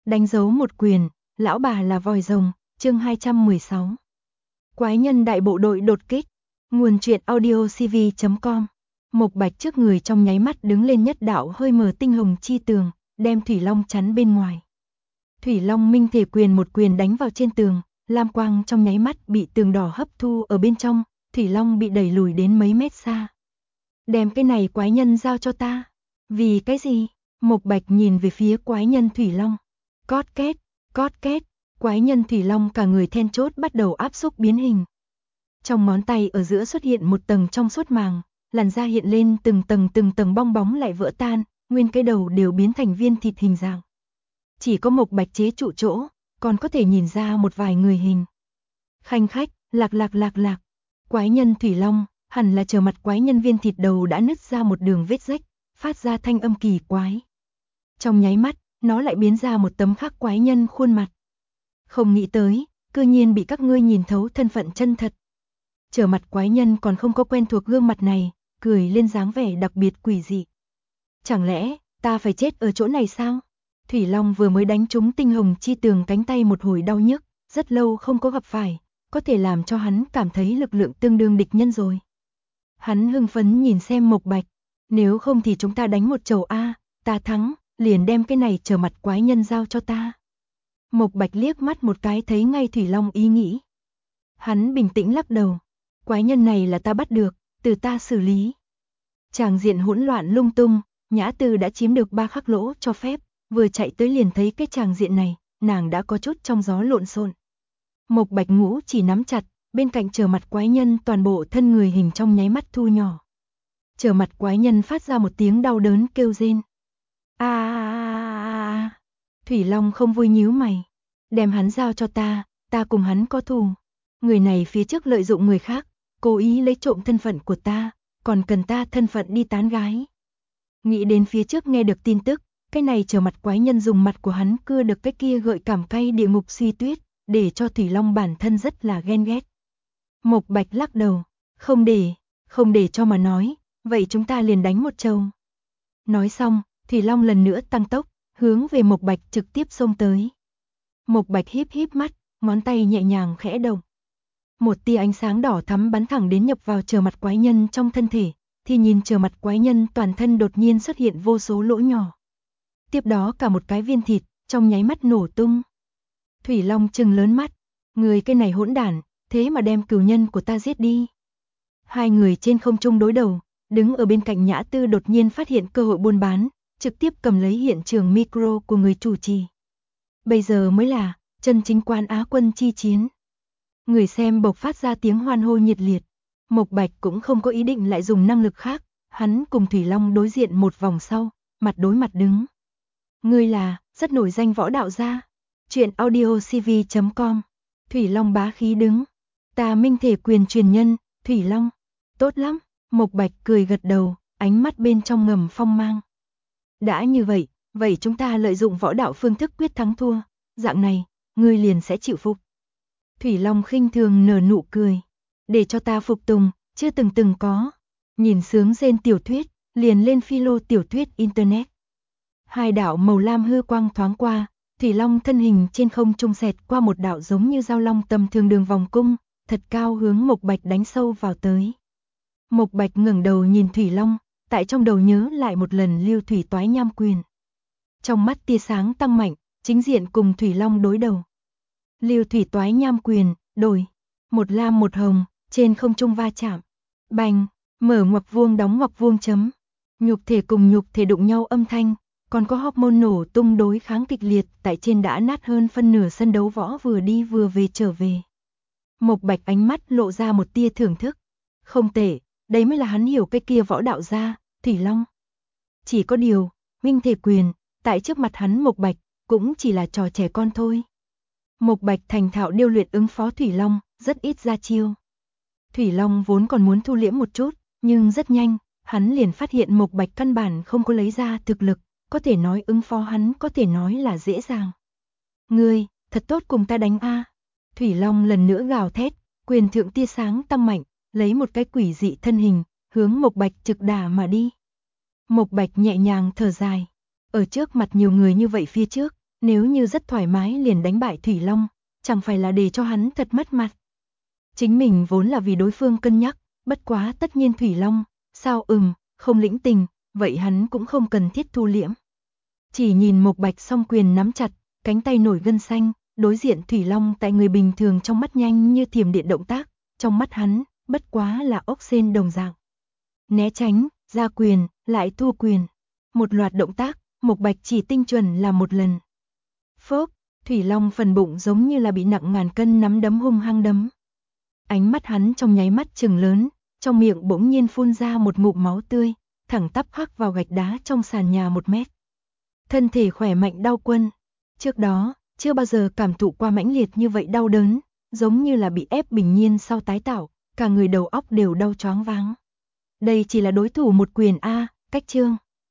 Đánh dấu một quyền, lão bà là vòi rồng, chương 216. Quái nhân đại bộ đội đột kích, nguồn truyện audiocv.com. Mộc Bạch trước người trong nháy mắt đứng lên nhất đạo hơi mờ tinh hồng chi tường, đem Thủy Long chắn bên ngoài. Thủy Long minh thể quyền một quyền đánh vào trên tường, lam quang trong nháy mắt bị tường đỏ hấp thu ở bên trong, Thủy Long bị đẩy lùi đến mấy mét xa. Đem cái này quái nhân giao cho ta. Vì cái gì? Mộc Bạch nhìn về phía quái nhân Thủy Long. Cót két, quái nhân Thủy Long cả người then chốt bắt đầu áp xúc biến hình. Trong ngón tay ở giữa xuất hiện một tầng trong suốt màng, làn da hiện lên từng tầng bong bóng lại vỡ tan, nguyên cái đầu đều biến thành viên thịt hình dạng. Chỉ có Mộc Bạch chế trụ chỗ, còn có thể nhìn ra một vài người hình. Khanh khách, lạc. Quái nhân Thủy Long, hẳn là chờ mặt quái nhân viên thịt đầu đã nứt ra một đường vết rách, phát ra thanh âm kỳ quái. Trong nháy mắt, nó lại biến ra một tấm khắc quái nhân khuôn mặt. Không nghĩ tới, cư nhiên bị các ngươi nhìn thấu thân phận chân thật. Trở mặt quái nhân còn không có quen thuộc gương mặt này, cười lên dáng vẻ đặc biệt quỷ dị. Chẳng lẽ, ta phải chết ở chỗ này sao? Thủy Long vừa mới đánh trúng tinh hồng chi tường cánh tay một hồi đau nhức, rất lâu không có gặp phải, có thể làm cho hắn cảm thấy lực lượng tương đương địch nhân rồi. Hắn hưng phấn nhìn xem Mộc Bạch, nếu không thì chúng ta đánh một chầu a, ta thắng, liền đem cái này trở mặt quái nhân giao cho ta. Mộc Bạch liếc mắt một cái thấy ngay Thủy Long ý nghĩ. Hắn bình tĩnh lắc đầu, quái nhân này là ta bắt được, từ ta xử lý. Tràng diện hỗn loạn lung tung, Nhã Tư đã chiếm được 3 khắc lỗ cho phép, vừa chạy tới liền thấy cái tràng diện này, nàng đã có chút trong gió lộn xộn. Mộc Bạch ngũ chỉ nắm chặt, bên cạnh trở mặt quái nhân toàn bộ thân người hình trong nháy mắt thu nhỏ. Trở mặt quái nhân phát ra một tiếng đau đớn kêu rên. Thủy Long không vui nhíu mày. Đem hắn giao cho ta cùng hắn có thù. Người này phía trước lợi dụng người khác, cố ý lấy trộm thân phận của ta, còn cần ta thân phận đi tán gái. Nghĩ đến phía trước nghe được tin tức, cái này trở mặt quái nhân dùng mặt của hắn cưa được cái kia gợi cảm cay địa ngục suy tuyết, để cho Thủy Long bản thân rất là ghen ghét. Mộc Bạch lắc đầu, không để cho mà nói, vậy chúng ta liền đánh một trầu. Nói xong, Thủy Long lần nữa tăng tốc, hướng về Mộc Bạch trực tiếp xông tới. Mộc Bạch híp mắt, ngón tay nhẹ nhàng khẽ động. Một tia ánh sáng đỏ thắm bắn thẳng đến nhập vào trở mặt quái nhân trong thân thể, thì nhìn trở mặt quái nhân toàn thân đột nhiên xuất hiện vô số lỗ nhỏ. Tiếp đó cả một cái viên thịt, trong nháy mắt nổ tung. Thủy Long trừng lớn mắt, người cái này hỗn đản, thế mà đem cừu nhân của ta giết đi. Hai người trên không trung đối đầu, đứng ở bên cạnh Nhã Tư đột nhiên phát hiện cơ hội buôn bán, trực tiếp cầm lấy hiện trường micro của người chủ trì. Bây giờ mới là chân chính quan Á quân chi chiến. Người xem bộc phát ra tiếng hoan hô nhiệt liệt. Mộc Bạch cũng không có ý định lại dùng năng lực khác, hắn cùng Thủy Long đối diện một vòng sau, mặt đối mặt đứng. Ngươi là rất nổi danh võ đạo gia. Truyện audiocv.com. Thủy Long bá khí đứng. Ta minh thể quyền truyền nhân, Thủy Long. Tốt lắm, Mộc Bạch cười gật đầu, ánh mắt bên trong ngầm phong mang. Đã như vậy chúng ta lợi dụng võ đạo phương thức quyết thắng thua, dạng này, ngươi liền sẽ chịu phục. Thủy Long khinh thường nở nụ cười, để cho ta phục tùng, chưa từng có. Nhìn sướng rên tiểu thuyết, liền lên philo tiểu thuyết internet. Hai đạo màu lam hư quang thoáng qua, Thủy Long thân hình trên không trung xẹt qua một đạo giống như dao long tầm thường đường vòng cung, thật cao hướng Mộc Bạch đánh sâu vào tới. Mộc Bạch ngẩng đầu nhìn Thủy Long, tại trong đầu nhớ lại một lần Lưu Thủy Toái Nham quyền. Trong mắt tia sáng tăng mạnh, chính diện cùng Thủy Long đối đầu. Lưu Thủy Toái Nham quyền, đổi, một lam một hồng, trên không trung va chạm. Bành, mở ngoặc vuông đóng ngoặc vuông chấm. Nhục thể cùng nhục thể đụng nhau âm thanh, còn có hormone nổ tung đối kháng kịch liệt tại trên đã nát hơn phân nửa sân đấu võ vừa đi vừa về trở về. Mộc Bạch ánh mắt lộ ra một tia thưởng thức. Không tệ, đấy mới là hắn hiểu cái kia võ đạo gia, Thủy Long. Chỉ có điều, minh thể quyền, tại trước mặt hắn Mộc Bạch, cũng chỉ là trò trẻ con thôi. Mộc Bạch thành thạo điêu luyện ứng phó Thủy Long, rất ít ra chiêu. Thủy Long vốn còn muốn thu liễm một chút, nhưng rất nhanh, hắn liền phát hiện Mộc Bạch căn bản không có lấy ra thực lực, có thể nói ứng phó hắn có thể nói là dễ dàng. Ngươi, thật tốt cùng ta đánh a. Thủy Long lần nữa gào thét, quyền thượng tia sáng tăng mạnh, lấy một cái quỷ dị thân hình, hướng Mộc Bạch trực đả mà đi. Mộc Bạch nhẹ nhàng thở dài, ở trước mặt nhiều người như vậy phía trước, Nếu như rất thoải mái liền đánh bại Thủy Long, chẳng phải là để cho hắn thật mất mặt. Chính mình vốn là vì đối phương cân nhắc, bất quá tất nhiên Thủy Long, sao không lĩnh tình, vậy hắn cũng không cần thiết thu liễm. Chỉ nhìn Mộc Bạch song quyền nắm chặt, cánh tay nổi gân xanh, đối diện Thủy Long tại người bình thường trong mắt nhanh như thiểm điện động tác, trong mắt hắn, bất quá là ốc sên đồng dạng. Né tránh, ra quyền, lại thu quyền. Một loạt động tác, Mộc Bạch chỉ tinh chuẩn là một lần. Phốc, Thủy Long phần bụng giống như là bị nặng ngàn cân nắm đấm hung hăng đấm. Ánh mắt hắn trong nháy mắt trừng lớn, trong miệng bỗng nhiên phun ra một ngụm máu tươi, thẳng tắp khắc vào gạch đá trong sàn nhà 1 mét. Thân thể khỏe mạnh đau quân. Trước đó, chưa bao giờ cảm thụ qua mãnh liệt như vậy đau đớn, giống như là bị ép bình nhiên sau tái tạo, cả người đầu óc đều đau choáng váng. Đây chỉ là đối thủ một quyền A, cách chương.